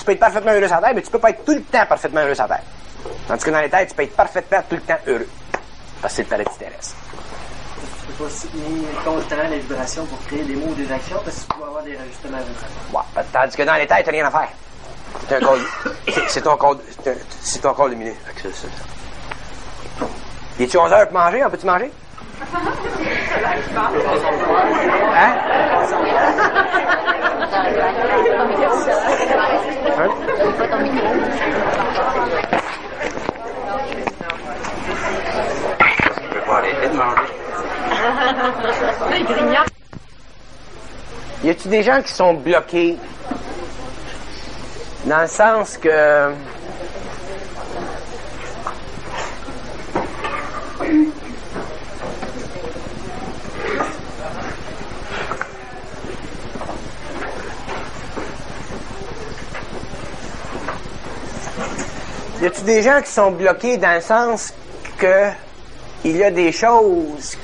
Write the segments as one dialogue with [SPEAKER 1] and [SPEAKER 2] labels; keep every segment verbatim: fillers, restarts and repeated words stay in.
[SPEAKER 1] tu peux être parfaitement heureux sur la terre, mais tu peux pas être tout le temps parfaitement heureux sur la terre. Tandis que dans les têtes, tu peux être parfaitement tout le temps heureux. Parce que c'est le paradis terrestre.
[SPEAKER 2] Tu peux pas soutenir constamment les vibrations pour créer des mots ou des actions parce que tu peux avoir des ajustements vibratoires.
[SPEAKER 1] Ouais, tandis que dans les têtes, t'as rien à faire. C'est un corps, c'est ton corps, c'est ton corps lumineux. Il est-tu onze heures pour manger? On peut-tu manger? Hein? Hein?
[SPEAKER 3] Je peux pas arrêter de manger.
[SPEAKER 1] Y a-tu des gens qui sont bloqués dans le sens que y a-tu des gens qui sont bloqués dans le sens que il y a des choses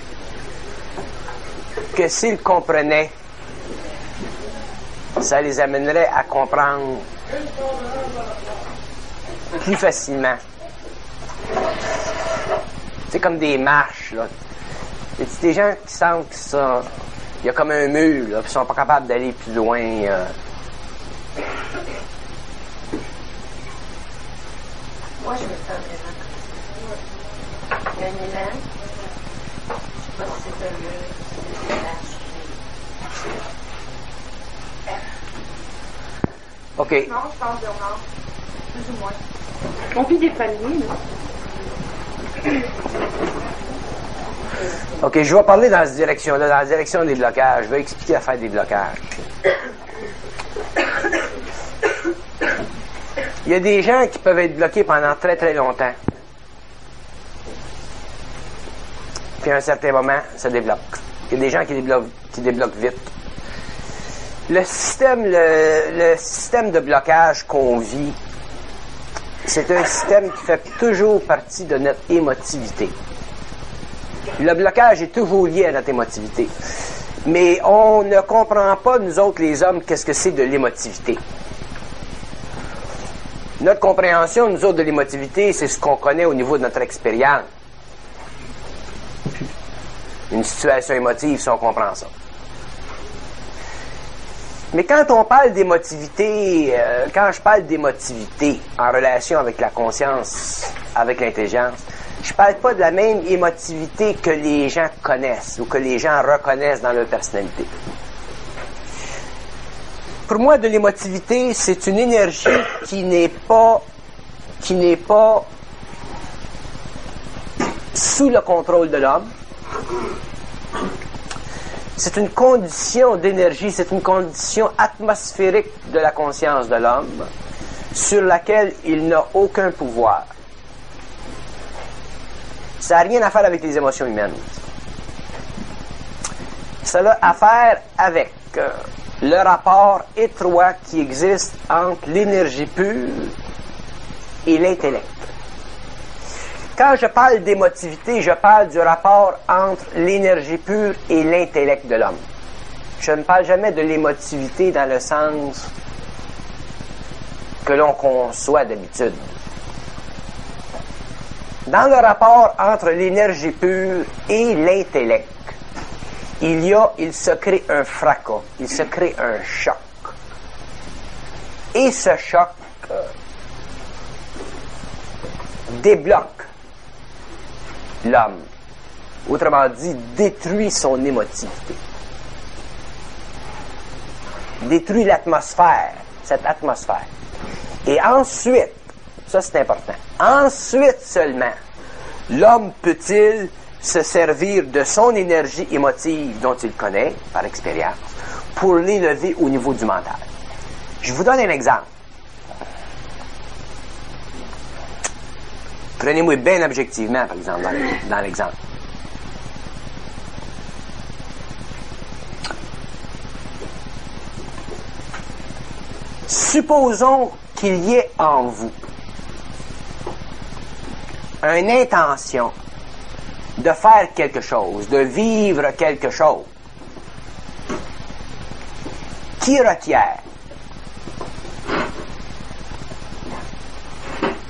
[SPEAKER 1] que s'ils comprenaient, ça les amènerait à comprendre plus facilement. C'est comme des marches, là. Y a des gens qui sentent que ça, il y a comme un mur, là, puis ils sont pas capables d'aller plus loin. Euh...
[SPEAKER 4] Moi, je me sens vraiment. Il y a un élan. Je sais pas si c'est un mur, si c'est un lâche.
[SPEAKER 1] OK.
[SPEAKER 5] Non, je pense de non. Plus ou moins. On vit des paliers, là.
[SPEAKER 1] OK, je vais parler dans cette direction-là, dans la direction des blocages. Je vais expliquer l'affaire des blocages. Il y a des gens qui peuvent être bloqués pendant très très longtemps. Puis à un certain moment, ça débloque. Il y a des gens qui débloquent, qui débloquent vite. Le système, le, le système de blocage qu'on vit, c'est un système qui fait toujours partie de notre émotivité. Le blocage est toujours lié à notre émotivité. Mais on ne comprend pas, nous autres les hommes, qu'est-ce que c'est de l'émotivité. Notre compréhension, nous autres, de l'émotivité, c'est ce qu'on connaît au niveau de notre expérience. Une situation émotive, si on comprend ça. Mais quand on parle d'émotivité, euh, quand je parle d'émotivité en relation avec la conscience, avec l'intelligence, je parle pas de la même émotivité que les gens connaissent ou que les gens reconnaissent dans leur personnalité. Pour moi, de l'émotivité, c'est une énergie qui n'est pas, qui n'est pas sous le contrôle de l'homme. C'est une condition d'énergie, c'est une condition atmosphérique de la conscience de l'homme sur laquelle il n'a aucun pouvoir. Ça n'a rien à faire avec les émotions humaines. Ça a à faire avec euh, le rapport étroit qui existe entre l'énergie pure et l'intellect. Quand je parle d'émotivité, je parle du rapport entre l'énergie pure et l'intellect de l'homme. Je ne parle jamais de l'émotivité dans le sens que l'on conçoit d'habitude. Dans le rapport entre l'énergie pure et l'intellect, il y a, il se crée un fracas, il se crée un choc. Et ce choc euh, débloque l'homme. Autrement dit, détruit son émotivité. Détruit l'atmosphère, cette atmosphère. Et ensuite, ça c'est important, ensuite seulement, l'homme peut-il se servir de son énergie émotive dont il connaît, par expérience, pour l'élever au niveau du mental. Je vous donne un exemple. Prenez-moi bien objectivement, par exemple, dans, dans l'exemple. Supposons qu'il y ait en vous une intention de faire quelque chose, de vivre quelque chose, qui requiert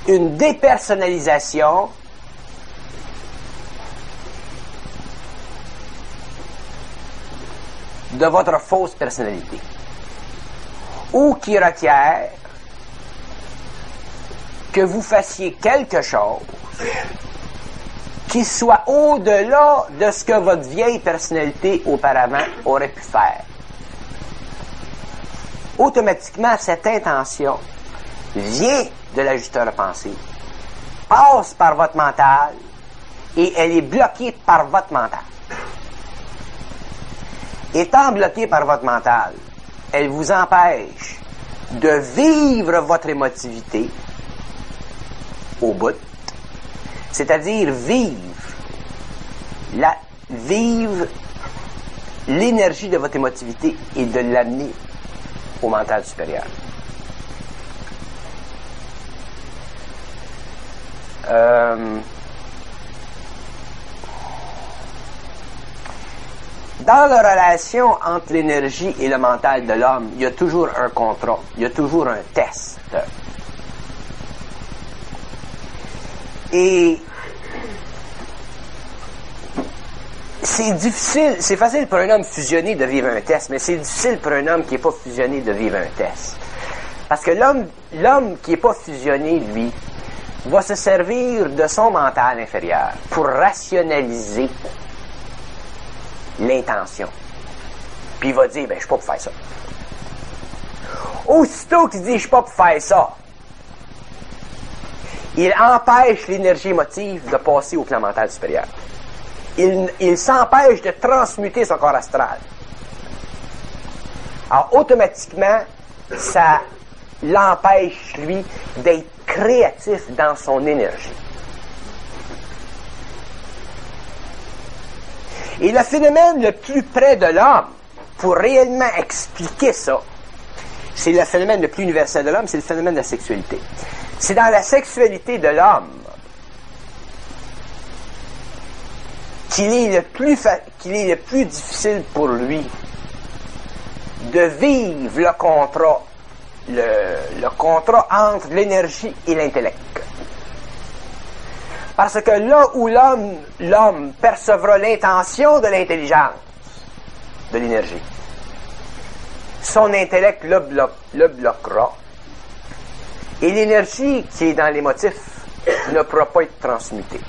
[SPEAKER 1] une dépersonnalisation de votre fausse personnalité, ou qui requiert que vous fassiez quelque chose qui soit au-delà de ce que votre vieille personnalité auparavant aurait pu faire. Automatiquement, cette intention vient de l'ajusteur de pensée, passe par votre mental et elle est bloquée par votre mental. Étant bloquée par votre mental, elle vous empêche de vivre votre émotivité au bout, c'est-à-dire vivre la vivre l'énergie de votre émotivité et de l'amener au mental supérieur. Euh, dans la relation entre l'énergie et le mental de l'homme, il y a toujours un contrat, il y a toujours un test. Et c'est difficile, c'est facile pour un homme fusionné de vivre un test, mais c'est difficile pour un homme qui n'est pas fusionné de vivre un test. Parce que l'homme, l'homme qui n'est pas fusionné, lui, va se servir de son mental inférieur pour rationaliser l'intention. Puis il va dire, ben, je suis pas pour faire ça. Aussitôt qu'il dit, je suis pas pour faire ça, il empêche l'énergie émotive de passer au plan mental supérieur. Il, il s'empêche de transmuter son corps astral. Alors, automatiquement, ça l'empêche, lui, d'être créatif dans son énergie. Et le phénomène le plus près de l'homme, pour réellement expliquer ça, c'est le phénomène le plus universel de l'homme, c'est le phénomène de la sexualité. C'est dans la sexualité de l'homme qu'il est le plus fa- qu'il est le plus difficile pour lui de vivre le contrat, le, le contrat entre l'énergie et l'intellect. Parce que là où l'homme, l'homme percevra l'intention de l'intelligence, de l'énergie, son intellect le, blo- le bloquera. Et l'énergie qui est dans l'émotif ne pourra pas être transmutée.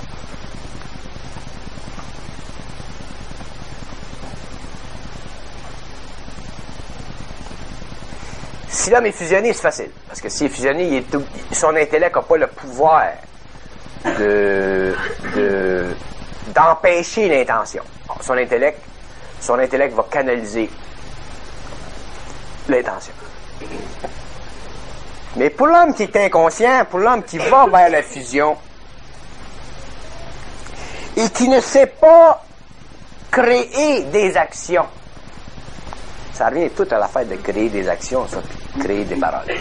[SPEAKER 1] Si l'homme est fusionné, c'est facile. Parce que s'il est fusionné, il est tout, son intellect n'a pas le pouvoir de, de, d'empêcher l'intention. Alors, son intellect, son intellect va canaliser l'intention. Mais pour l'homme qui est inconscient, pour l'homme qui va vers la fusion, et qui ne sait pas créer des actions, ça revient tout à l'affaire de créer des actions, ça, puis créer des paroles.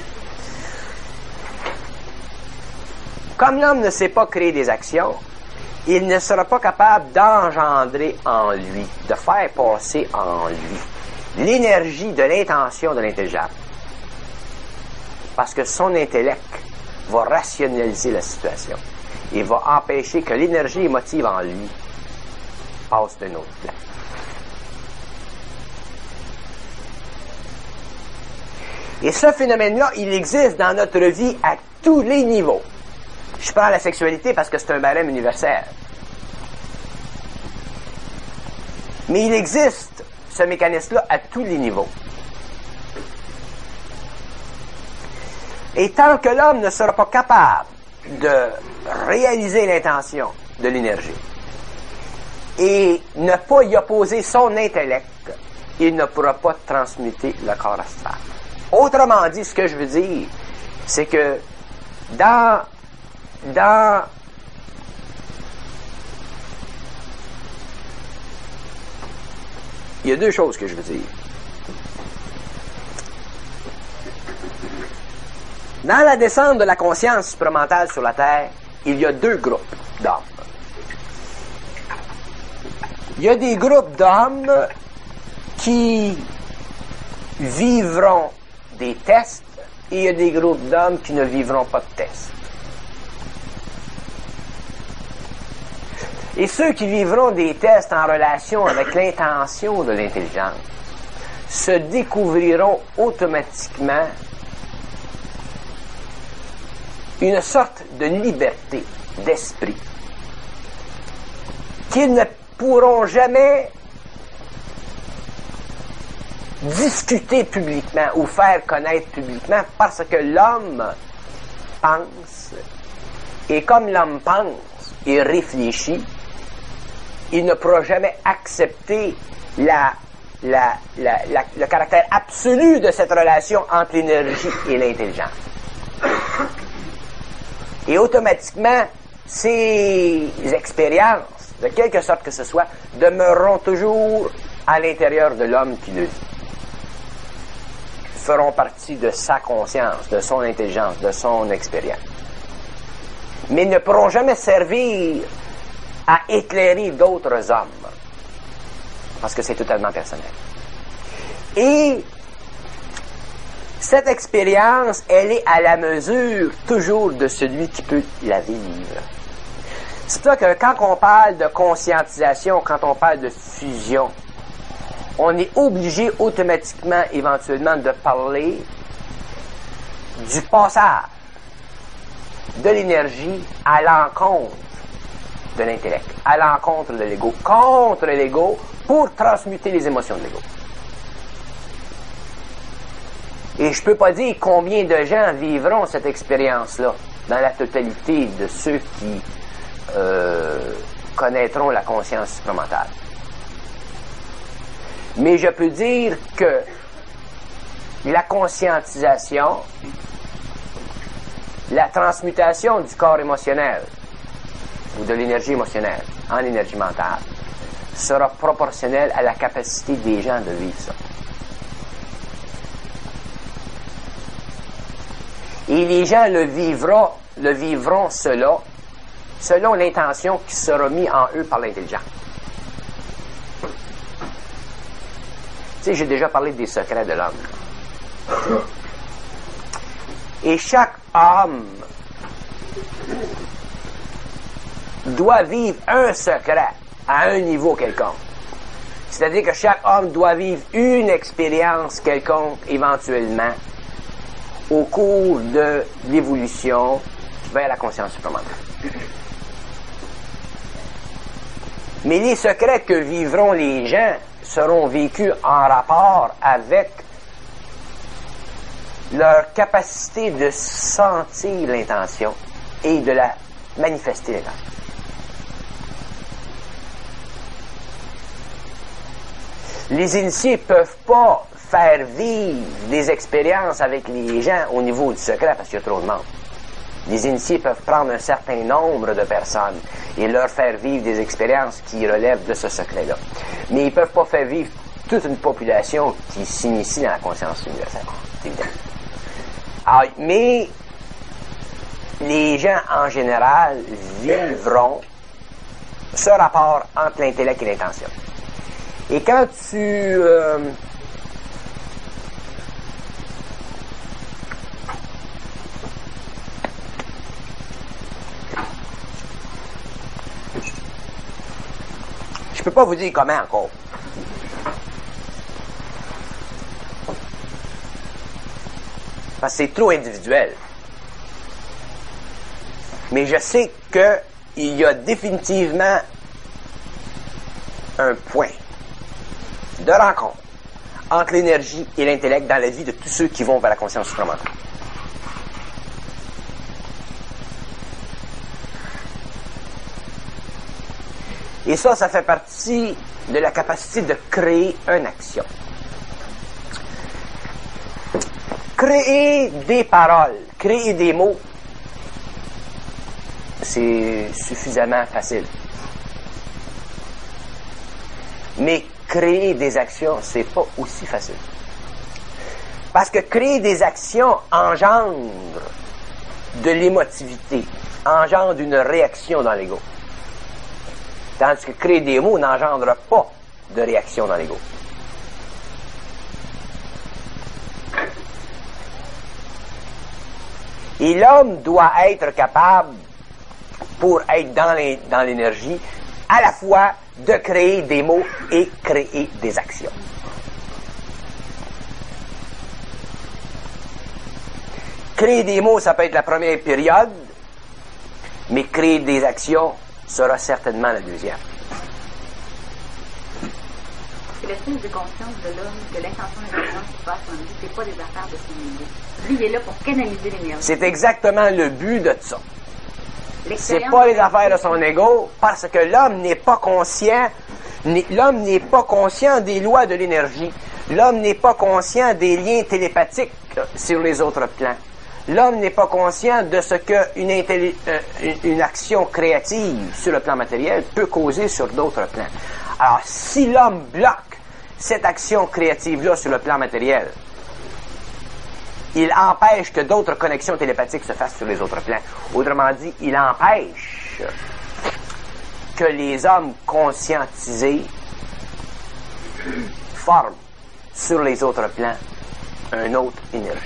[SPEAKER 1] Comme l'homme ne sait pas créer des actions, il ne sera pas capable d'engendrer en lui, de faire passer en lui, l'énergie de l'intention de l'intelligence. Parce que son intellect va rationaliser la situation et va empêcher que l'énergie émotive en lui passe d'un autre plan. Et ce phénomène-là, il existe dans notre vie à tous les niveaux. Je prends la sexualité parce que c'est un barème universel. Mais il existe, ce mécanisme-là, à tous les niveaux. Et tant que l'homme ne sera pas capable de réaliser l'intention de l'énergie et ne pas y opposer son intellect, il ne pourra pas transmuter le corps astral. Autrement dit, ce que je veux dire, c'est que dans, dans il y a deux choses que je veux dire. Dans la descente de la conscience supramentale sur la Terre, il y a deux groupes d'hommes. Il y a des groupes d'hommes qui vivront des tests et il y a des groupes d'hommes qui ne vivront pas de tests. Et ceux qui vivront des tests en relation avec l'intention de l'intelligence se découvriront automatiquement une sorte de liberté d'esprit qu'ils ne pourront jamais discuter publiquement ou faire connaître publiquement parce que l'homme pense, et comme l'homme pense et réfléchit, il ne pourra jamais accepter la, la, la, la, le caractère absolu de cette relation entre l'énergie et l'intelligence. Et automatiquement, ces expériences, de quelque sorte que ce soit, demeureront toujours à l'intérieur de l'homme qui le vit. Feront partie de sa conscience, de son intelligence, de son expérience. Mais ne pourront jamais servir à éclairer d'autres hommes, parce que c'est totalement personnel. Et cette expérience, elle est à la mesure toujours de celui qui peut la vivre. C'est pour ça que quand on parle de conscientisation, quand on parle de fusion, on est obligé automatiquement, éventuellement, de parler du passage de l'énergie à l'encontre de l'intellect, à l'encontre de l'ego, contre l'ego, pour transmuter les émotions de l'ego. Et je peux pas dire combien de gens vivront cette expérience-là dans la totalité de ceux qui euh, connaîtront la conscience supramentale. Mais je peux dire que la conscientisation, la transmutation du corps émotionnel ou de l'énergie émotionnelle en énergie mentale sera proportionnelle à la capacité des gens de vivre ça. Et les gens le vivront, le vivront cela selon l'intention qui sera mise en eux par l'intelligence. Tu sais, j'ai déjà parlé des secrets de l'homme. Et chaque homme doit vivre un secret à un niveau quelconque. C'est-à-dire que chaque homme doit vivre une expérience quelconque éventuellement au cours de l'évolution vers la conscience supplémentaire. Mais les secrets que vivront les gens seront vécus en rapport avec leur capacité de sentir l'intention et de la manifester l'intention. Les initiés ne peuvent pas faire vivre des expériences avec les gens au niveau du secret parce qu'il y a trop de monde. Les initiés peuvent prendre un certain nombre de personnes et leur faire vivre des expériences qui relèvent de ce secret-là. Mais ils ne peuvent pas faire vivre toute une population qui s'initie dans la conscience universelle. C'est évident. Alors, mais les gens en général vivront ce rapport entre l'intellect et l'intention. Et quand tu... Euh, je peux pas vous dire comment encore. Parce que c'est trop individuel. Mais je sais qu'il y a définitivement un point de rencontre entre l'énergie et l'intellect dans la vie de tous ceux qui vont vers la conscience supplémentaire. Et ça, ça fait partie de la capacité de créer une action. Créer des paroles, créer des mots, c'est suffisamment facile. Mais créer des actions, c'est pas aussi facile. Parce que créer des actions engendre de l'émotivité, engendre une réaction dans l'ego. Tandis que créer des mots n'engendre pas de réaction dans l'ego. Et l'homme doit être capable, pour être dans l'énergie, à la fois de créer des mots et créer des actions. Créer des mots, ça peut être la première période, mais créer des actions sera certainement la deuxième.
[SPEAKER 3] C'est l'espèce de conscience de l'homme que l'intention et l'intelligence qui passe en lui, c'est pas des affaires de son idée. Lui, il est là pour canaliser l'énergie.
[SPEAKER 1] C'est exactement le but de ça. C'est
[SPEAKER 3] L'expérience
[SPEAKER 1] pas les affaires de son ego, parce que l'homme n'est pas conscient, n'est- l'homme n'est pas conscient des lois de l'énergie. L'homme n'est pas conscient des liens télépathiques euh, sur les autres plans. L'homme n'est pas conscient de ce qu'une intelli- euh, une, une action créative sur le plan matériel peut causer sur d'autres plans. Alors, si l'homme bloque cette action créative-là sur le plan matériel, il empêche que d'autres connexions télépathiques se fassent sur les autres plans. Autrement dit, il empêche que les hommes conscientisés forment sur les autres plans une autre énergie.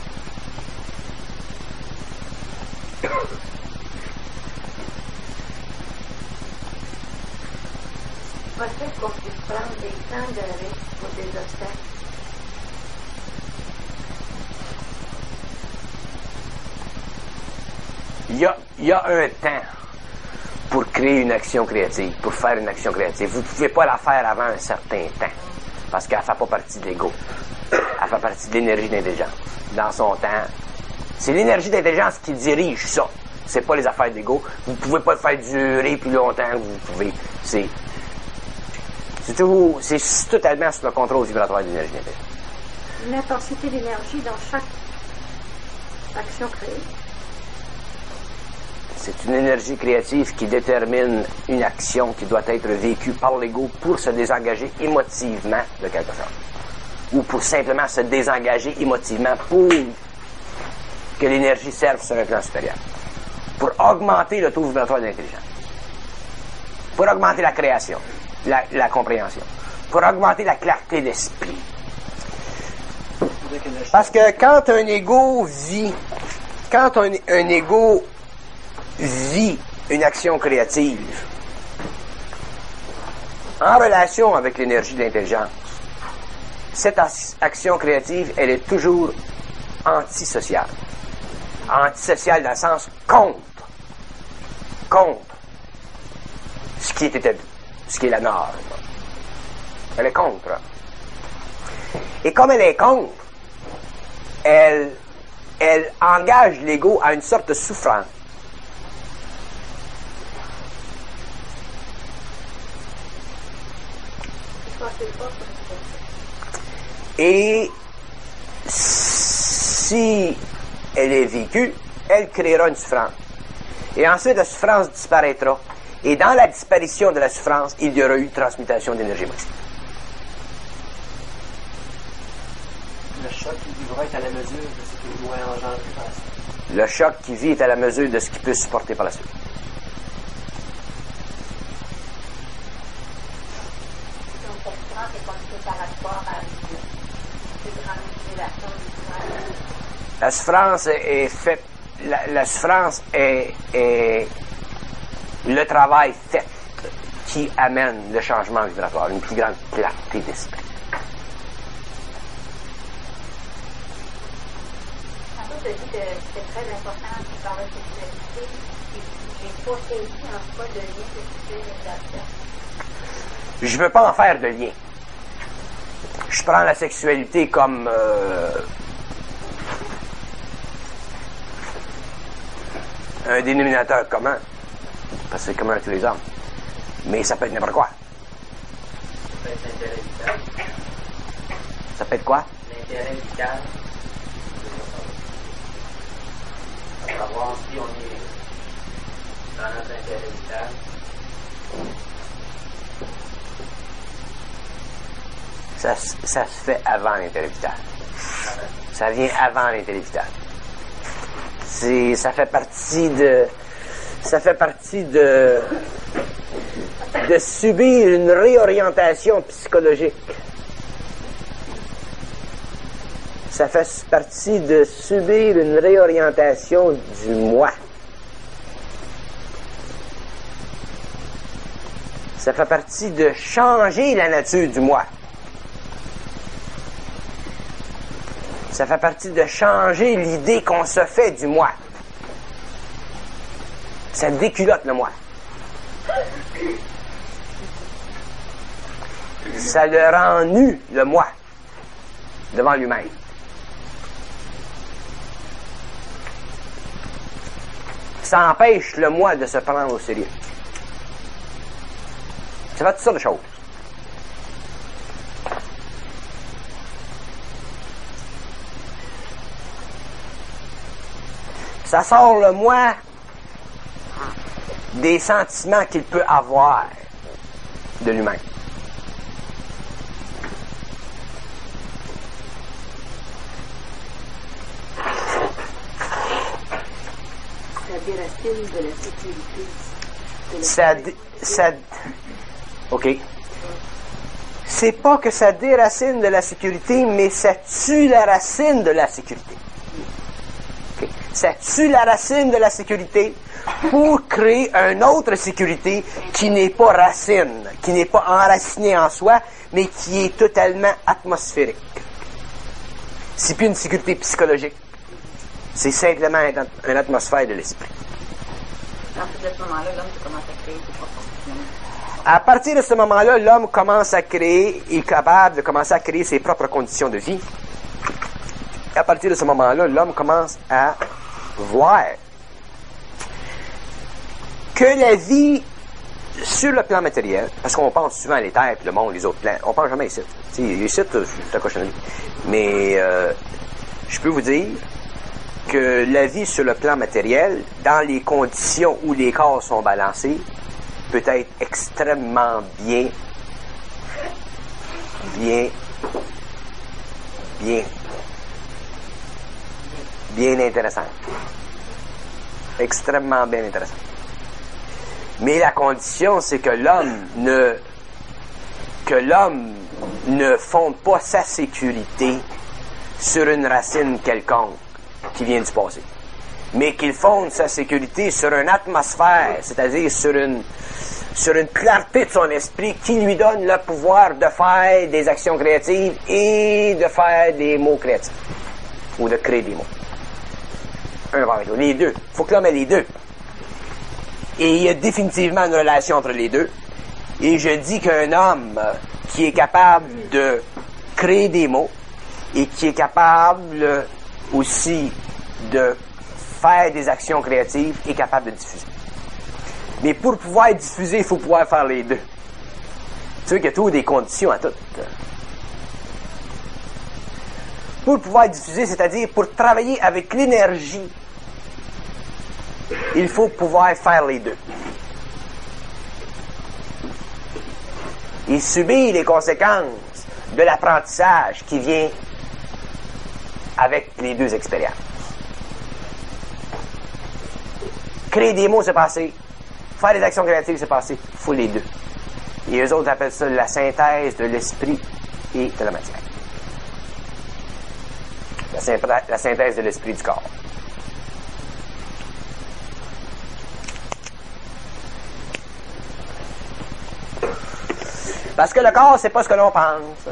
[SPEAKER 4] Possible qu'on puisse prendre des temps de risque pour des obstacles.
[SPEAKER 1] Il y a, il y a un temps pour créer une action créative, pour faire une action créative. Vous ne pouvez pas la faire avant un certain temps, parce qu'elle ne fait pas partie de l'ego. Elle fait partie de l'énergie d'intelligence. Dans son temps, c'est l'énergie d'intelligence qui dirige ça. C'est pas les affaires d'ego. Vous ne pouvez pas le faire durer plus longtemps que vous pouvez. C'est, c'est, tout, c'est totalement sous le contrôle vibratoire de l'énergie d'intelligence.
[SPEAKER 5] L'intensité d'énergie dans chaque action créée.
[SPEAKER 1] C'est une énergie créative qui détermine une action qui doit être vécue par l'ego pour se désengager émotivement de quelque chose. Ou pour simplement se désengager émotivement pour que l'énergie serve sur un plan supérieur. Pour augmenter le taux vibratoire de l'intelligence. Pour augmenter la création, la, la compréhension. Pour augmenter la clarté d'esprit. Parce que quand un ego vit, quand un, un ego vit une action créative en relation avec l'énergie de l'intelligence, cette action créative, elle est toujours antisociale. Antisociale dans le sens contre. Contre ce qui est établi, ce qui est la norme. Elle est contre. Et comme elle est contre, elle, elle engage l'ego à une sorte de souffrance. Et si elle est vécue, elle créera une souffrance. Et ensuite, la souffrance disparaîtra. Et dans la disparition de la souffrance, il y aura eu transmutation d'énergie émotive.
[SPEAKER 2] Le choc qui devrait être à la mesure de ce qu'il doit engendrer par la suite.
[SPEAKER 1] Le choc qui vit est à la mesure de ce qu'il peut supporter par la suite.
[SPEAKER 4] Donc, cette souffrance est comme par rapport à une plus grande révélation du souffrance.
[SPEAKER 1] La souffrance est faite, la, la souffrance est, est le travail fait qui amène le changement vibratoire, une plus grande clarté d'esprit.
[SPEAKER 4] Tantôt, tu as dit que c'était très important de parler de sexualité. J'ai pas saisi en quoi de lien que tu fais avec la
[SPEAKER 1] Je veux pas en faire de lien. Je prends la sexualité comme euh, un dénominateur commun, parce que c'est commun à tous les hommes. Mais ça peut être n'importe quoi.
[SPEAKER 2] Ça peut être l'intérêt vital.
[SPEAKER 1] Ça peut être quoi?
[SPEAKER 2] L'intérêt vital. Savoir si on est dans notre intérêt vital.
[SPEAKER 1] Ça, ça se fait avant l'intérêt vital. Ça vient avant l'intérêt vital. C'est, ça fait partie de, ça fait partie de, de subir une réorientation psychologique. Ça fait partie de subir une réorientation du moi. Ça fait partie de changer la nature du moi. Ça fait partie de changer l'idée qu'on se fait du moi. Ça déculotte le moi. Ça le rend nu, le moi, devant lui-même. Ça empêche le moi de se prendre au sérieux. Ça fait toutes sortes de choses. Ça sort le moi des sentiments qu'il peut avoir de lui-même.
[SPEAKER 5] Ça déracine de la sécurité. De la
[SPEAKER 1] Ça, dé- ça, OK. C'est pas que ça déracine de la sécurité, mais ça tue la racine de la sécurité. OK. Ça tue la racine de la sécurité pour créer une autre sécurité qui n'est pas racine, qui n'est pas enracinée en soi, mais qui est totalement atmosphérique. C'est plus une sécurité psychologique. C'est simplement une atmosphère de l'esprit.
[SPEAKER 3] À partir de ce moment-là, l'homme commence à créer ses propres conditions.
[SPEAKER 1] À partir de ce moment-là, l'homme commence à créer, est capable de commencer à créer ses propres conditions de vie. À partir de ce moment-là, l'homme commence à voir que la vie sur le plan matériel, parce qu'on pense souvent à les terres, puis le monde, les autres plans, on pense jamais ici. Tu sais, ici, c'est un cochonnerie. Mais euh, je peux vous dire que la vie sur le plan matériel, dans les conditions où les corps sont balancés, peut être extrêmement bien, bien, bien, bien intéressant. Extrêmement bien intéressant. Mais la condition, c'est que l'homme ne, que l'homme ne fonde pas sa sécurité sur une racine quelconque qui vient du passé, mais qu'il fonde sa sécurité sur une atmosphère, c'est-à-dire sur une, sur une clarté de son esprit qui lui donne le pouvoir de faire des actions créatives et de faire des mots créatifs, ou de créer des mots. Un avec l'autre. Les deux. Il faut que l'homme ait les deux. Et il y a définitivement une relation entre les deux. Et je dis qu'un homme qui est capable de créer des mots et qui est capable aussi de faire des actions créatives est capable de diffuser. Mais pour pouvoir diffuser, il faut pouvoir faire les deux. Tu sais qu'il y a toujours des conditions à tout. Pour pouvoir diffuser, c'est-à-dire pour travailler avec l'énergie, il faut pouvoir faire les deux. Et subir les conséquences de l'apprentissage qui vient avec les deux expériences. Créer des mots, c'est passé. Faire des actions créatives, c'est passé. Il faut les deux. Et eux autres appellent ça la synthèse de l'esprit et de la matière. La, synthèse, la synthèse de l'esprit du corps. Parce que le corps, c'est pas ce que l'on pense.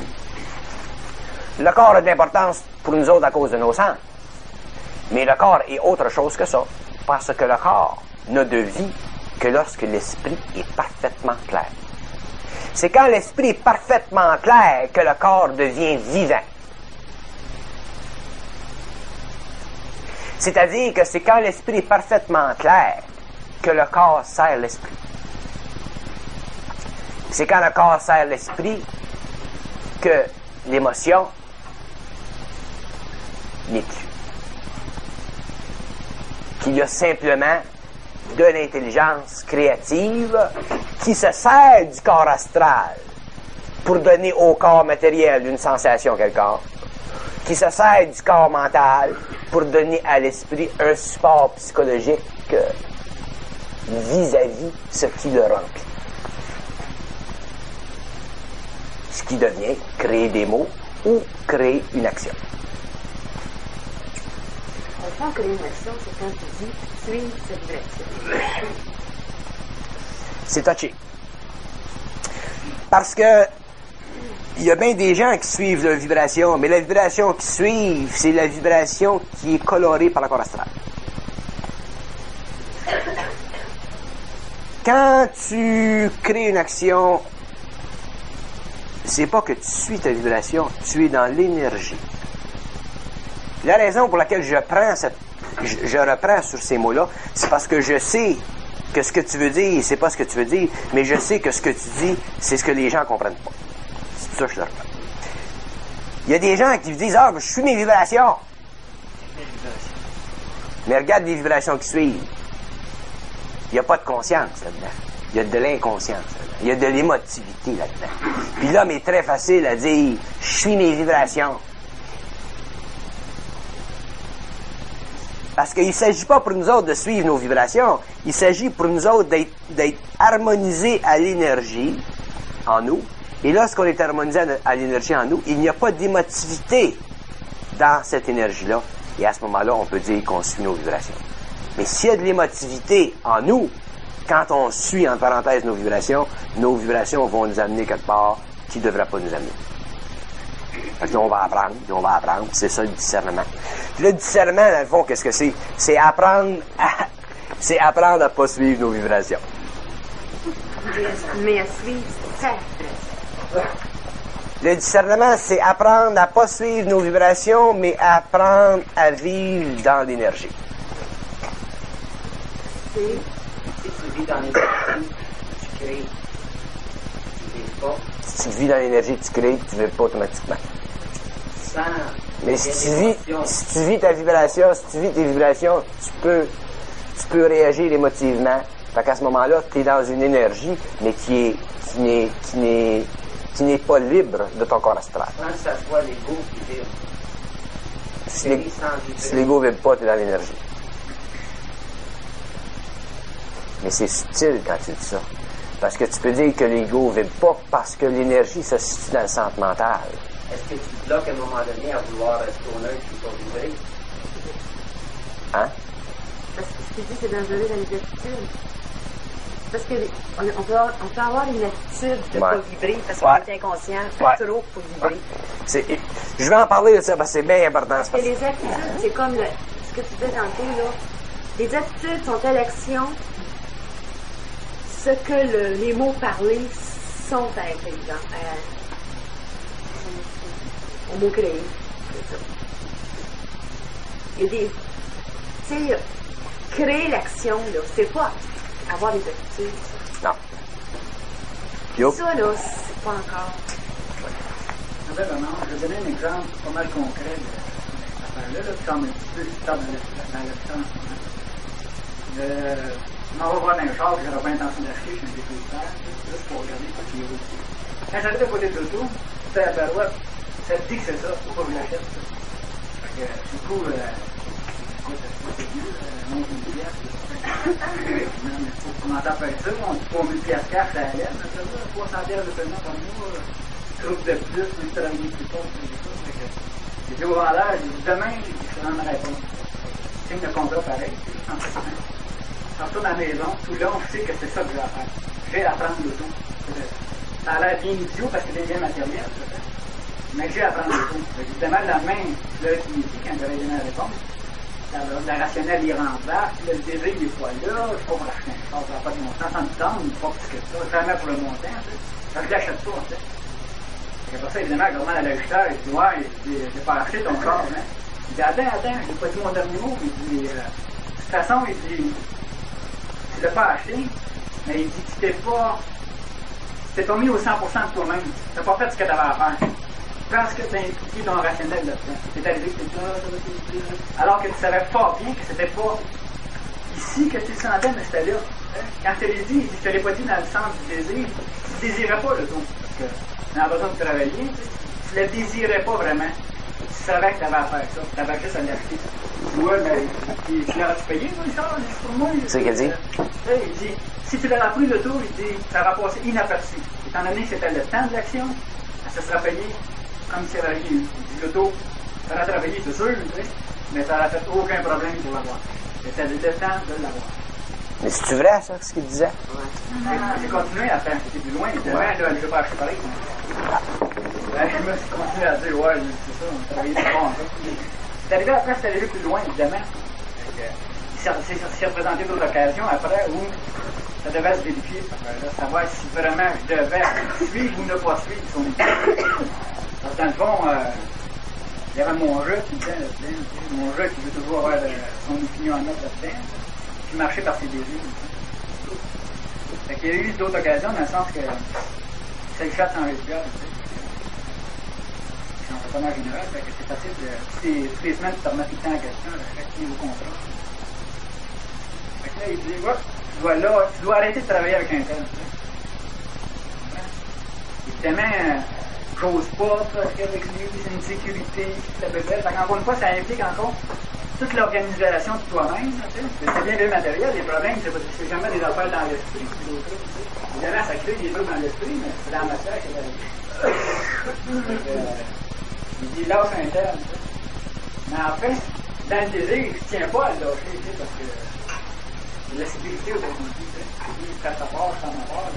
[SPEAKER 1] Le corps a de l'importance pour nous autres à cause de nos sens. Mais le corps est autre chose que ça. Parce que le corps n'a de vie que lorsque l'esprit est parfaitement clair. C'est quand l'esprit est parfaitement clair que le corps devient vivant. C'est-à-dire que c'est quand l'esprit est parfaitement clair que le corps sert l'esprit. C'est quand le corps sert l'esprit que l'émotion n'est plus. Qu'il y a simplement de l'intelligence créative qui se sert du corps astral pour donner au corps matériel une sensation quelconque, qui se sert du corps mental pour donner à l'esprit un support psychologique vis-à-vis ce qui le remplit. Ce qui devient créer des mots ou créer une action.
[SPEAKER 5] On pense que une action, c'est quand tu dis « suis cette vibration ».
[SPEAKER 1] C'est touché. Parce que il y a bien des gens qui suivent la vibration, mais la vibration qu'ils suivent, c'est la vibration qui est colorée par le corps astral. Quand tu crées une action, c'est pas que tu suis ta vibration, tu es dans l'énergie. La raison pour laquelle je prends cette, je, je reprends sur ces mots-là, c'est parce que je sais que ce que tu veux dire, c'est pas ce que tu veux dire, mais je sais que ce que tu dis, c'est ce que les gens comprennent pas. C'est pour ça que je le reprends. Il y a des gens qui me disent, ah, je suis mes vibrations. Mais regarde les vibrations qui suivent. Il n'y a pas de conscience là-dedans. Il y a de l'inconscience là-dedans. Il y a de l'émotivité là-dedans. Puis l'homme est très facile à dire, je suis mes vibrations. Parce qu'il ne s'agit pas pour nous autres de suivre nos vibrations. Il s'agit pour nous autres d'être, d'être harmonisés à l'énergie en nous. Et lorsqu'on est harmonisé à l'énergie en nous, il n'y a pas d'émotivité dans cette énergie-là. Et à ce moment-là, on peut dire qu'on suit nos vibrations. Mais s'il y a de l'émotivité en nous, quand on suit, en parenthèse, nos vibrations, nos vibrations vont nous amener quelque part qui ne devrait pas nous amener. Fait que là, on va apprendre, puis on va apprendre, c'est ça le discernement. Puis le discernement, dans le fond, qu'est-ce que c'est? C'est apprendre à, c'est apprendre à pas suivre nos vibrations.
[SPEAKER 5] Mais à suivre sa vibration.
[SPEAKER 1] Le discernement, c'est apprendre à pas suivre nos vibrations, mais apprendre à vivre dans l'énergie.
[SPEAKER 2] Si tu vis dans l'énergie, tu crées. Tu vis pas.
[SPEAKER 1] Si tu vis dans l'énergie, tu crées, tu ne vis pas automatiquement.
[SPEAKER 2] Sans.
[SPEAKER 1] Mais si tu, vis, si tu vis ta vibration, si tu vis tes vibrations, tu peux, tu peux réagir émotivement. Fait qu'à ce moment-là, tu es dans une énergie, mais qui est, qui n'est, qui n'est, qui n'est pas libre de ton corps astral.
[SPEAKER 2] Sans que ça soit l'ego qui vibre.
[SPEAKER 1] Si, l'ego, si l'ego ne vibre pas, tu es dans l'énergie. Mais c'est subtil quand tu dis ça. Parce que tu peux dire que l'ego ne vibre pas parce que l'énergie se situe dans le centre mental.
[SPEAKER 2] Est-ce que tu bloques à un moment donné à vouloir rester au neutre puis pas vibrer?
[SPEAKER 1] Hein?
[SPEAKER 5] Parce que ce que tu dis, c'est dangereux dans les attitudes. Parce que on, on, peut, avoir, on peut avoir une attitude de ne
[SPEAKER 1] ouais.
[SPEAKER 5] pas vibrer parce
[SPEAKER 1] ouais.
[SPEAKER 5] qu'on est inconscient,
[SPEAKER 1] ouais.
[SPEAKER 5] trop pour vibrer.
[SPEAKER 1] Ouais. C'est, je vais en parler de ça parce que c'est bien important.
[SPEAKER 5] Parce que les attitudes, c'est comme le, ce que tu fais tantôt, là. Les attitudes sont à l'action ce que le, les mots parlés sont à l'intelligence, à, au mot créé. C'est ça. Il y a des. Tu sais, créer l'action, là, c'est pas avoir des attitudes.
[SPEAKER 1] Non. Yo.
[SPEAKER 5] Ça, là, c'est pas encore.
[SPEAKER 6] En fait, maman, je vais donner un exemple pas mal concret de cette affaire-là, là, qui semble un petit peu stable dans le temps. Euh, je m'en vais voir dans un char, j'aurais pas l'intention d'acheter, je suis un dépositaire, juste pour regarder ce qu'il y a aussi. Quand j'arrive à côté de l'auto, c'est la barouette, ça te dit que c'est ça, pourquoi vous l'achetez ça? Fait que, du coup, euh, écoute, c'est vieux, non, une pièce, il faut commencer à faire ça, on dit trois mille pièces cash à la lettre, ça va, trois cents pièces de paiement par mois, trouve de plus, mais travailler plus tôt, c'est ça. J'ai dit au vendeur, j'ai dit demain, je vais en répondre. Signe le contrat pareil, c'est en fait. Je retourne à la maison, tout le long, je sais que c'est ça que je vais faire. Je vais apprendre l'auto. Ça a l'air bien idiot parce que c'est bien matériel, mais j'ai à apprendre l'auto. Évidemment, la main, je l'avais dit quand j'avais donné la réponse. La, la rationnelle y rentre là, le désir des fois là, je sais pas pour l'acheter un char, ça n'a pas de montant, sans du temps, pas plus que ça, jamais pour le montant, tu sais. Fait que je l'achète pas, tu sais. Et après ça, évidemment, quand on a l'ajusteur, il dit, ouais, j'ai pas acheté ton char, hein. Il dit, attends, attends, j'ai pas dit mon dernier mot, il dit, euh, de toute façon, il dit, tu l'as pas acheté, mais il dit, tu t'es pas, tu t'es pas mis au cent pour cent de toi-même, tu n'as pas fait ce que tu avais à faire. Parce que tu as impliqué ton rationnel là-dedans. C'est arrivé que c'est ça, ça va être alors que tu savais pas bien que c'était pas ici que tu le sentais, mais c'était là. Quand je te l'ai dit, je te l'ai pas dit dans le sens du désir, tu ne désirais pas le tout. Parce que tu as besoin de travailler, tu ne le désirais pas vraiment. Tu savais que tu avais à faire ça, tu avais juste à l'acheter. Tu vois, mais tu l'auras-tu payé, moi, Charles, pour moi?
[SPEAKER 1] C'est ce qu'il dit?
[SPEAKER 6] Il dit, si tu l'auras pris le tour, il dit, ça va passer inaperçu. Étant donné que c'était le temps de l'action, ça sera payé comme s'il y avait rien eu. Il dit, l'auto, ça aurait travaillé, c'est sûr, mais ça n'aurait fait aucun problème pour l'avoir. C'était le temps de l'avoir.
[SPEAKER 1] Mais c'est-tu vrai, ça, ce qu'il disait?
[SPEAKER 6] J'ai continué à faire c'était plus loin, évidemment, là, je vais pas acheter pareil. Ben, je me suis continué à dire, ouais, c'est ça, on travaillait pas bon, ça. C'est arrivé après, c'est allé plus loin, évidemment. C'est représenté d'autres occasions après où ça devait se vérifier, là, savoir si vraiment je devais suivre ou ne pas suivre son équipe. Parce que dans le fond, euh, il y avait mon jeu qui disait là-dedans, mon jeu qui veut toujours avoir euh, son opinion en note là-dedans, qui marchait par ses désirs. Fait qu'il y a eu d'autres occasions dans le sens que c'est le chat sans résultat. C'est un entrepreneur général, fait que c'est facile de. Toutes les, toutes les semaines, tu te remets tout le temps en question, à chaque niveau contrat. Fait que là, il dit, ouais, tu dois là, tu dois arrêter de travailler avec un tel. Évidemment, j'ose pas, parce qu'avec lui, c'est une sécurité, c'est bébé. Fait qu'encore une fois, ça implique encore toute l'organisation de toi-même. C'est bien le matériel, les problèmes, c'est, c'est jamais des affaires dans l'esprit. Évidemment, ça crée des trucs dans l'esprit, mais c'est dans la matière que ça euh, il dit lâche un terme. Mais en fait, dans le désir, je ne tiens pas à le lâcher, parce que la sécurité au technique, il dit quand ça part, ça m'en part,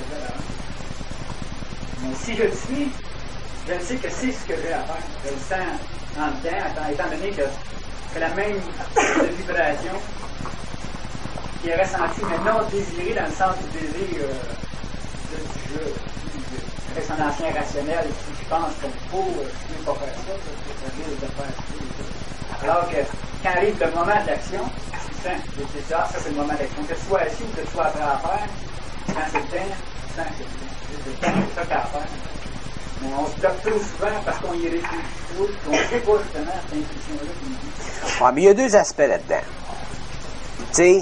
[SPEAKER 6] mais si je le suis, je sais que c'est ce que j'ai à faire. Je le sens en dedans, étant donné que c'est la même vibration qui est ressentie, mais non désirée dans le sens du désir euh, du jeu. Avec son ancien rationnel, si je pense comme il faut, je ne peux pas faire ça, parce que ça risque de faire ça. Alors que quand arrive le moment d'action, tu sens, c'est ça, ça c'est le moment d'action. Que ce soit assis ou que ce soit après à faire, quand c'est le temps, tu sens que c'est le temps, c'est ça qu'il y a à faire. Mais on se bloque trop souvent parce qu'on y réfléchit trop, qu'on ne sait pas justement cette intuition-là qui nous dit.
[SPEAKER 1] Ah, mais il y a deux aspects là-dedans. Tu sais,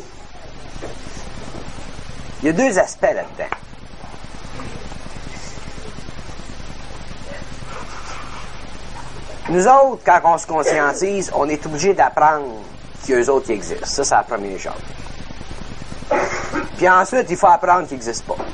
[SPEAKER 1] il y a deux aspects là-dedans. Nous autres, quand on se conscientise, on est obligé d'apprendre qu'il y a eux autres qui existent. Ça, c'est la première chose. Puis ensuite, il faut apprendre qu'ils n'existent pas.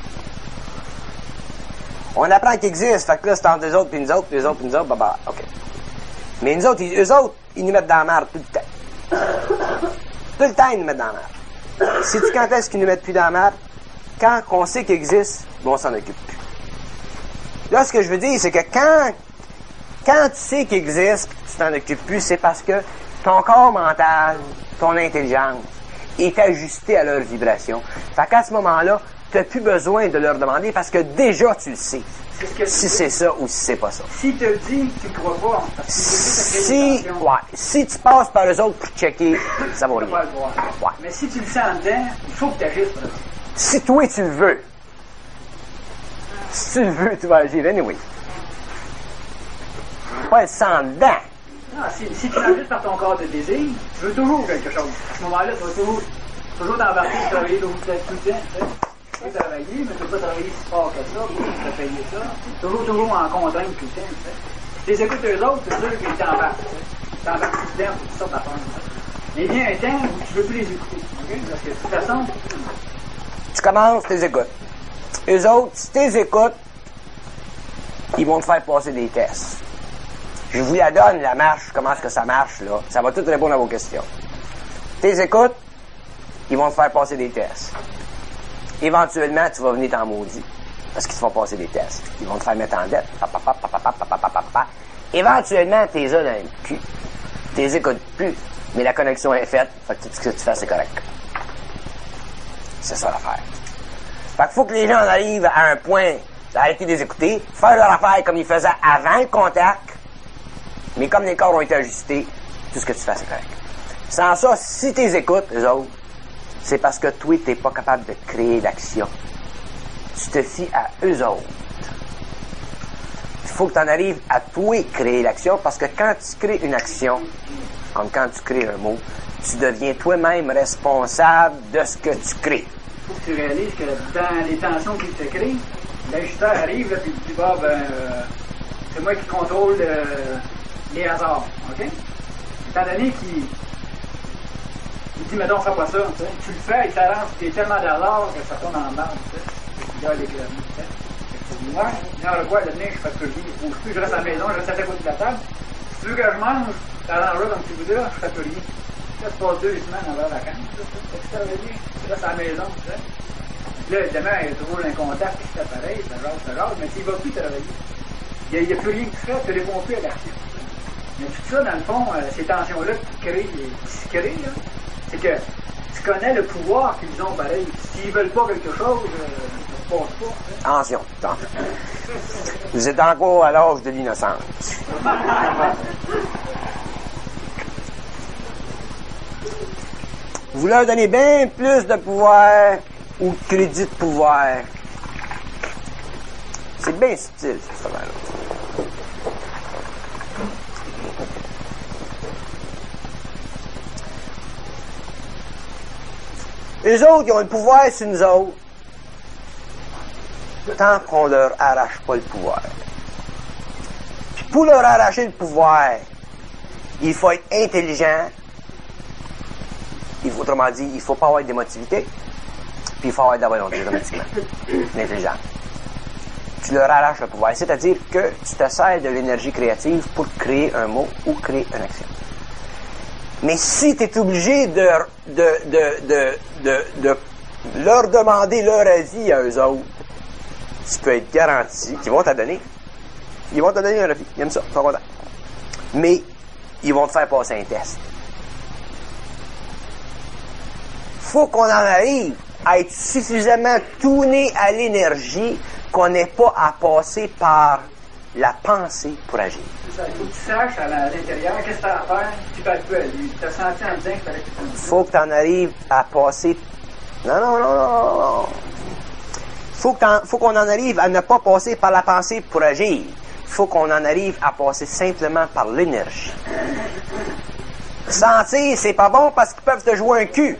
[SPEAKER 1] On apprend qu'ils existent, fait que là, c'est entre eux autres, puis nous autres, puis eux autres, puis nous autres, bah, bah, OK. Mais nous autres, ils, eux autres, ils nous mettent dans la merde tout le temps. Tout le temps, ils nous mettent dans la merde. Sais-tu quand est-ce qu'ils nous mettent plus dans la merde? Quand on sait qu'ils existent, bon, on s'en occupe plus. Là, ce que je veux dire, c'est que quand Quand tu sais qu'ils existent et que tu t'en occupes plus, c'est parce que ton corps mental, ton intelligence, est ajusté à leur vibration. Fait qu'à ce moment-là, tu n'as plus besoin de leur demander parce que déjà tu le sais.
[SPEAKER 6] C'est
[SPEAKER 1] si c'est ça ou si c'est pas ça.
[SPEAKER 6] Si te dit, tu ne crois pas. Parce
[SPEAKER 1] si, ouais, si tu passes par eux autres pour checker, ça va rien.
[SPEAKER 6] Ouais. Mais si tu le sens dedans, il faut que tu agisses.
[SPEAKER 1] Si toi tu le veux. Si tu le veux, tu vas agir anyway. Pas le sang dedans.
[SPEAKER 6] Non, si, si tu agis par ton corps de désir, tu veux toujours quelque chose. À ce moment-là, tu vas toujours, toujours t'embarquer de travailler tout le temps. Tu peux travailler, mais tu ne peux pas travailler si fort que ça, pour te payer ça. Toujours, toujours en contrainte tout le temps. Si tu les écoutes eux autres, c'est sûr qu'ils t'embarquent. Tu t'embarques tout le temps pour toutes sortes d'affaires. Mais il vient un temps où tu ne veux plus les écouter. Okay? Parce que de toute façon,
[SPEAKER 1] tu commences, tu les écoutes. Eux autres, si tu les écoutes, ils vont te faire passer des tests. Je vous la donne, la marche, comment est-ce que ça marche, là. Ça va tout répondre à vos questions. Tu les écoutes, ils vont te faire passer des tests. Éventuellement, tu vas venir t'en maudit. Parce qu'ils te font passer des tests. Ils vont te faire mettre en dette. Éventuellement, tu les as dans le cul. Tu les écoutes plus. Mais la connexion est faite. Fait que tout ce que tu fais, c'est correct. C'est ça l'affaire. Fait qu'il faut que les gens arrivent à un point d'arrêter de les écouter, faire leur affaire comme ils faisaient avant le contact. Mais comme les corps ont été ajustés, tout ce que tu fais, c'est correct. Sans ça, si tu les écoutes, eux autres, c'est parce que toi, tu n'es pas capable de créer l'action. Tu te fies à eux autres. Il faut que tu en arrives à toi créer l'action, parce que quand tu crées une action, comme quand tu crées un mot, tu deviens toi-même responsable de ce que tu crées.
[SPEAKER 6] Il faut que tu réalises que dans les tensions qui se créent, l'ajusteur arrive et il dit, bah, ben, euh, c'est moi qui contrôle euh, les hasards, ok? Étant donné qu'il il dit, mettons, fais pas ça, tu sais. Tu le fais, il t'arrange, tu es tellement d'hasard que ça tombe en marde, tu sais. Il y a les clés, tu sais. Moi, dans le bois, le nez, je fais que je vis, je bouge plus, je reste à la maison, je reste à côté de la table. Si tu veux que je mange, t'arranges comme tu voudras, je fais plus rien. Ça se passe deux semaines avant la vacances. Là, tu travailler. Là, c'est à la maison, tu sais. Là, évidemment, il y a toujours un contact avec cet appareil, ça jase, ça jase, mais il ne va plus travailler. Il n'y a, a plus rien qui fait, tu ne réponds plus à l'action. Mais tout ça, dans le fond, euh, ces tensions-là qui créent, qui se créent, là, c'est que tu connais le pouvoir qu'ils ont pareil. S'ils veulent pas quelque chose, euh, ça se passe pas. Hein.
[SPEAKER 1] Attention, attention. Vous êtes encore à l'âge de l'innocence. Vous leur donnez bien plus de pouvoir ou de crédit de pouvoir. C'est bien subtil, cette affaire-là. Eux autres, ils ont le pouvoir sur nous autres, tant qu'on leur arrache pas le pouvoir. Puis pour leur arracher le pouvoir, il faut être intelligent. Il faut, autrement dit, il faut pas avoir d'émotivité, puis il faut avoir de la volonté, automatiquement. L'intelligence. Tu leur arraches le pouvoir, c'est-à-dire que tu te sers de l'énergie créative pour créer un mot ou créer une action. Mais si tu es obligé de, de, de, de, de, de leur demander leur avis à eux autres, tu peux être garanti qu'ils vont te donner. Ils vont te donner un avis. Ils aiment ça, ils sont contents. Mais ils vont te faire passer un test. Faut qu'on en arrive à être suffisamment tourné à l'énergie qu'on n'ait pas à passer par la pensée pour agir.
[SPEAKER 6] C'est ça, il faut que tu saches à l'intérieur qu'est-ce que tu as à faire, tu ne parles plus à lui. Tu as senti en disant qu'il fallait que tu fasses.
[SPEAKER 1] Faut que tu en arrives à passer. Non, non, non, non, non. Faut que faut qu'on en arrive à ne pas passer par la pensée pour agir. Faut qu'on en arrive à passer simplement par l'énergie. Sentir, c'est pas bon parce qu'ils peuvent te jouer un cul.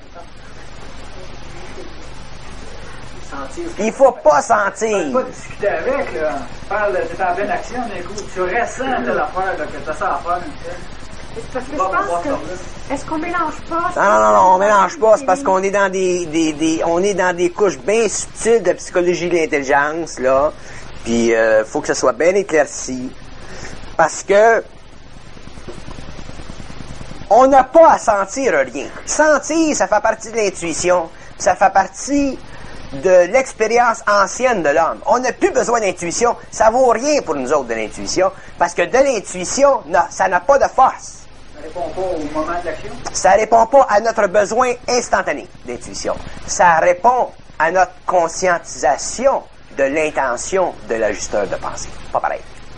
[SPEAKER 1] Il faut pas sentir.
[SPEAKER 6] Tu ne peux pas discuter avec, là. Tu parles, tu es en pleine action, d'un coup, tu ressens de l'affaire, là, que tu as ça à faire.
[SPEAKER 5] Parce que je pense que, est-ce qu'on mélange pas?
[SPEAKER 1] Non, non, non, non, on mélange pas, c'est parce qu'on est dans des, des, des, on est dans des couches bien subtiles de psychologie de l'intelligence, là. Puis, euh, faut que ça soit bien éclairci. Parce que, on n'a pas à sentir rien. Sentir, ça fait partie de l'intuition. Ça fait partie de l'expérience ancienne de l'homme. On n'a plus besoin d'intuition. Ça vaut rien pour nous autres de l'intuition. Parce que de l'intuition, ça n'a pas de force.
[SPEAKER 6] Ça répond pas au moment de l'action?
[SPEAKER 1] Ça répond pas à notre besoin instantané d'intuition. Ça répond à notre conscientisation de l'intention de l'ajusteur de pensée. Pas pareil.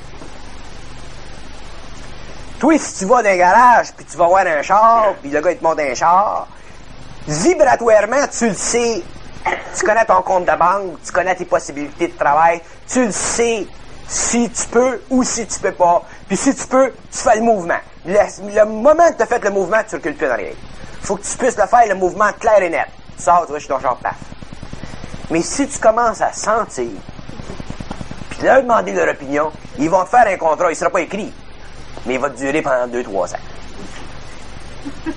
[SPEAKER 1] Toi, si tu vas dans un garage, puis tu vas voir un char, puis le gars, il te monte un char, vibratoirement, tu le sais. Tu connais ton compte de banque, tu connais tes possibilités de travail, tu le sais si tu peux ou si tu peux pas. Puis si tu peux, tu fais le mouvement. Le, le moment que tu as fait le mouvement, tu recules plus en arrière. Il faut que tu puisses le faire, le mouvement clair et net. Tu sors, tu vas chez ton char, paf. Mais si tu commences à sentir, puis leur demander leur opinion, ils vont te faire un contrat, il ne sera pas écrit, mais il va te durer pendant deux trois ans.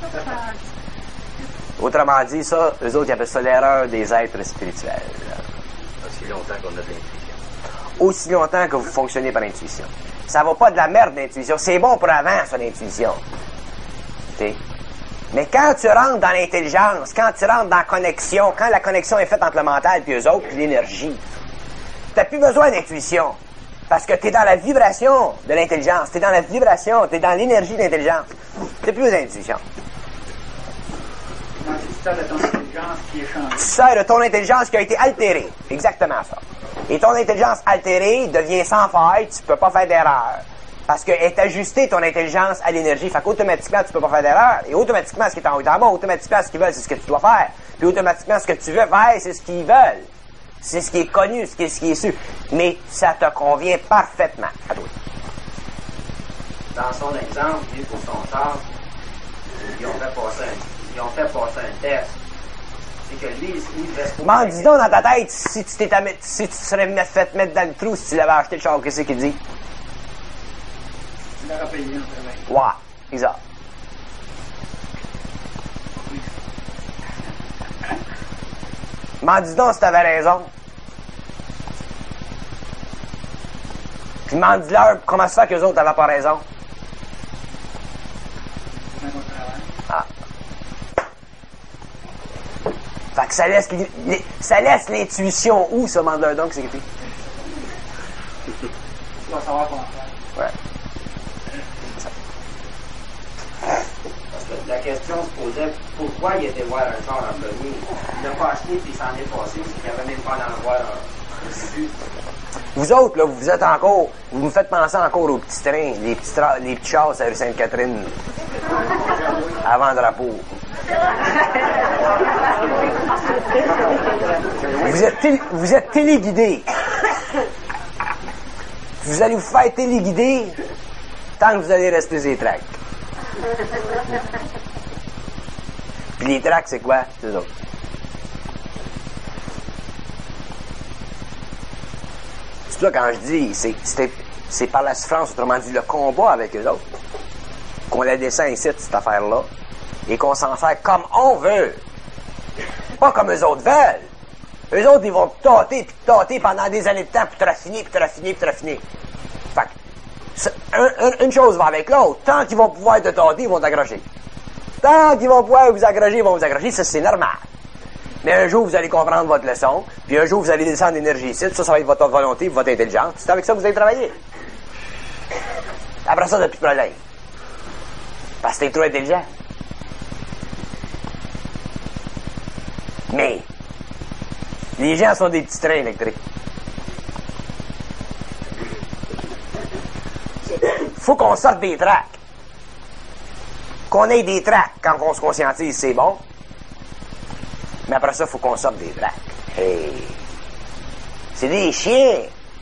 [SPEAKER 1] Autrement dit, ça, eux autres, ils appellent ça l'erreur des êtres spirituels.
[SPEAKER 7] Aussi longtemps qu'on a de l'intuition.
[SPEAKER 1] Aussi longtemps que vous fonctionnez par intuition. Ça va pas de la merde, l'intuition. C'est bon pour avant, ça, l'intuition. T'sais? Mais quand tu rentres dans l'intelligence, quand tu rentres dans la connexion, quand la connexion est faite entre le mental et eux autres, puis l'énergie, t'as plus besoin d'intuition. Parce que t'es dans la vibration de l'intelligence. T'es dans la vibration, t'es dans l'énergie de l'intelligence. T'as plus besoin d'intuition.
[SPEAKER 6] Tu sers de ton intelligence qui est changée.
[SPEAKER 1] Tu sers de ton intelligence qui a été altérée. Exactement ça. Et ton intelligence altérée devient sans faille, tu peux pas faire d'erreur. Parce qu'elle est ajustée, ton intelligence, à l'énergie. Fait qu'automatiquement, tu peux pas faire d'erreur. Et automatiquement, ce qui est en haut et en bas, automatiquement, ce qu'ils veulent, c'est ce que tu dois faire. Puis automatiquement, ce que tu veux faire, c'est ce qu'ils veulent. C'est ce qui est connu, ce qui est, ce qui est su. Mais ça te convient parfaitement à toi.
[SPEAKER 7] Dans son exemple, lui, pour son char, ils ont fait passer un, ils ont fait passer un test. C'est que lui, il devait se poser...
[SPEAKER 1] M'en dis donc dans ta tête, si tu t'es si tu te serais fait mettre dans le trou, si tu l'avais acheté le char, qu'est-ce qu'il dit?
[SPEAKER 6] Tu l'auras payé en travail.
[SPEAKER 1] Ouais, exact. M'en dis donc si t'avais raison. Puis m'en dis-leur comment ça fait qu'eux autres n'avaient pas raison.
[SPEAKER 6] C'est un bon travail.
[SPEAKER 1] Ah. Fait que ça laisse, les, ça laisse l'intuition où, ça, demande donc, c'est que tu
[SPEAKER 2] vas savoir comment faire.
[SPEAKER 1] Ouais.
[SPEAKER 7] Parce que la question se posait, pourquoi il était voir un char en premier? Il n'a pas acheté puis il s'en est passé, c'est qu'il n'avait même pas d'en voir un dessus.
[SPEAKER 1] Vous autres, là, vous êtes encore, vous me faites penser encore aux petits trains, les petits, tra- les petits chars à rue Sainte-Catherine, avant drapeau. Vous êtes, tél- vous êtes téléguidés. Vous allez vous faire téléguider tant que vous allez rester sur les tracks. Puis les tracks, c'est quoi? C'est ça. C'est ça quand je dis, c'est, c'est, c'est par la souffrance, autrement dit, le combat avec eux autres, qu'on la descend ici, cette affaire-là, et qu'on s'en sert comme on veut. Pas comme eux autres veulent. Eux autres, ils vont te tâter, puis te tâter pendant des années de temps, puis te raffiner, puis te raffiner, puis te raffiner. Fait que, un, un, une chose va avec l'autre. Tant qu'ils vont pouvoir te tâter, ils vont t'accrocher. Tant qu'ils vont pouvoir vous accrocher, ils vont vous accrocher, ça c'est normal. Mais un jour, vous allez comprendre votre leçon, puis un jour, vous allez descendre l'énergie ici, ça, ça va être votre volonté, votre intelligence, c'est avec ça que vous allez travailler. Après ça, il n'y a plus de problème. Parce que t'es trop intelligent. Mais, les gens sont des petits trains électriques. Faut qu'on sorte des tracks. Qu'on ait des tracks quand on se conscientise, c'est bon. Mais après ça, il faut qu'on sorte des tracks. Hey! C'est des chiens!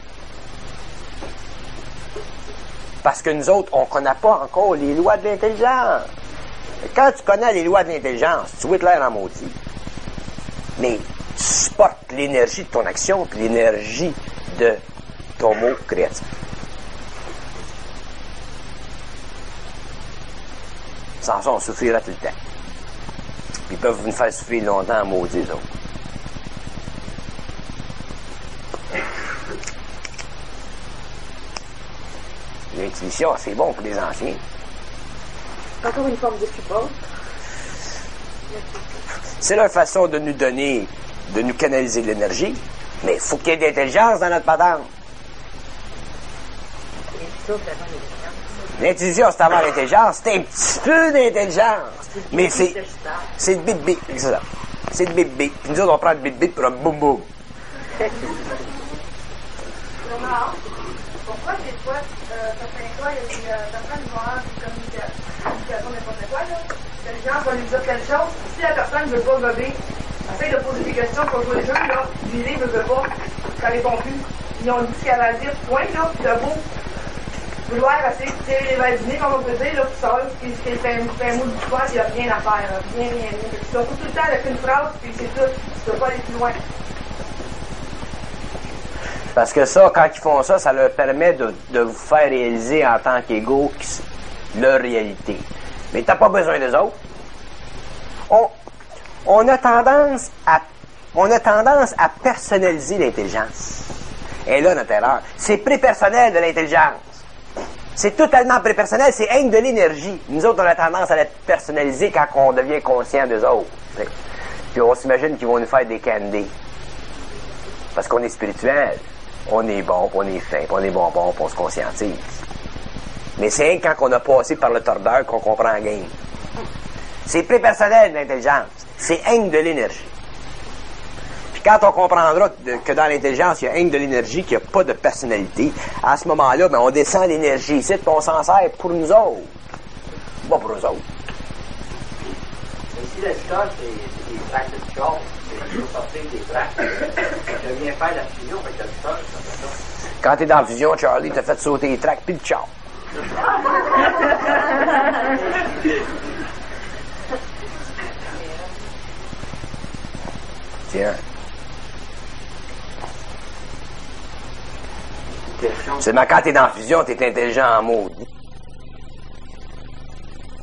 [SPEAKER 1] Parce que nous autres, on ne connaît pas encore les lois de l'intelligence. Quand tu connais les lois de l'intelligence, tu vas être l'air en maudit. Mais tu supportes l'énergie de ton action et l'énergie de ton mot créatif. Sans ça, on souffrira tout le temps. Ils peuvent vous faire souffrir longtemps, maudits, eux autres. L'intuition, c'est bon pour les anciens.
[SPEAKER 5] Encore une forme de support.
[SPEAKER 1] C'est leur façon de nous donner, de nous canaliser de l'énergie, mais il faut qu'il y ait de l'intelligence dans notre patente. L'intuition, c'est avant l'intelligence, c'est un petit peu d'intelligence. Mais c'est, c'est le bip-bip, c'est ça. C'est le bip-bip. Puis nous autres, on prend le bip-bip pour un boum-boum.
[SPEAKER 8] Pourquoi des fois, euh, certaines fois, il y a des euh, personnes qui vont avoir des communications n'importe quoi, là. L'intelligence va lui dire quelque chose. Si la personne ne veut pas gober, essaye de poser des questions pour jouer le jeu, là. L'idée ne veut pas, ça répond plus. Ils ont dit ce qu'elle a à dire, point, là, puis de beau. Vouloir essayer de tirer les verres du nez, comme on peut dire, là, puis ça, puis c'est fait un mot du soir, il n'y a rien à faire, là. Rien, rien, rien. Tu dois tout le temps avec une phrase, puis c'est tout. Tu ne dois pas aller plus loin.
[SPEAKER 1] Parce que ça, quand ils font ça, ça leur permet de, de vous faire réaliser en tant qu'égaux leur réalité. Mais t'as pas besoin des autres. On, on a tendance à, on a tendance à personnaliser l'intelligence. Et là, notre erreur. C'est prépersonnel de l'intelligence. C'est totalement prépersonnel, c'est haine de l'énergie. Nous autres, on a tendance à la personnaliser quand on devient conscient des autres. Puis on s'imagine qu'ils vont nous faire des candies. Parce qu'on est spirituel. On est bon, puis on est fin, puis on est bonbon, puis on se conscientise. Mais c'est quand on a passé par le tordeur qu'on comprend la game. C'est prépersonnel, l'intelligence. C'est haine de l'énergie. Puis quand on comprendra que dans l'intelligence, il y a haine de l'énergie, qu'il n'y a pas de personnalité, à ce moment-là, ben, on descend l'énergie ici, puis on s'en sert pour nous autres. Pas pour eux autres.
[SPEAKER 7] Mais si le cas, c'est des tracts de char, il faut sortir des tracts. Je viens faire la fusion avec le char, ça fait ça.
[SPEAKER 1] Quand t'es dans la fusion, Charlie, t'as fait sauter les tracts puis le char. Tiens. Seulement quand t'es dans la fusion, t'es intelligent en maudit.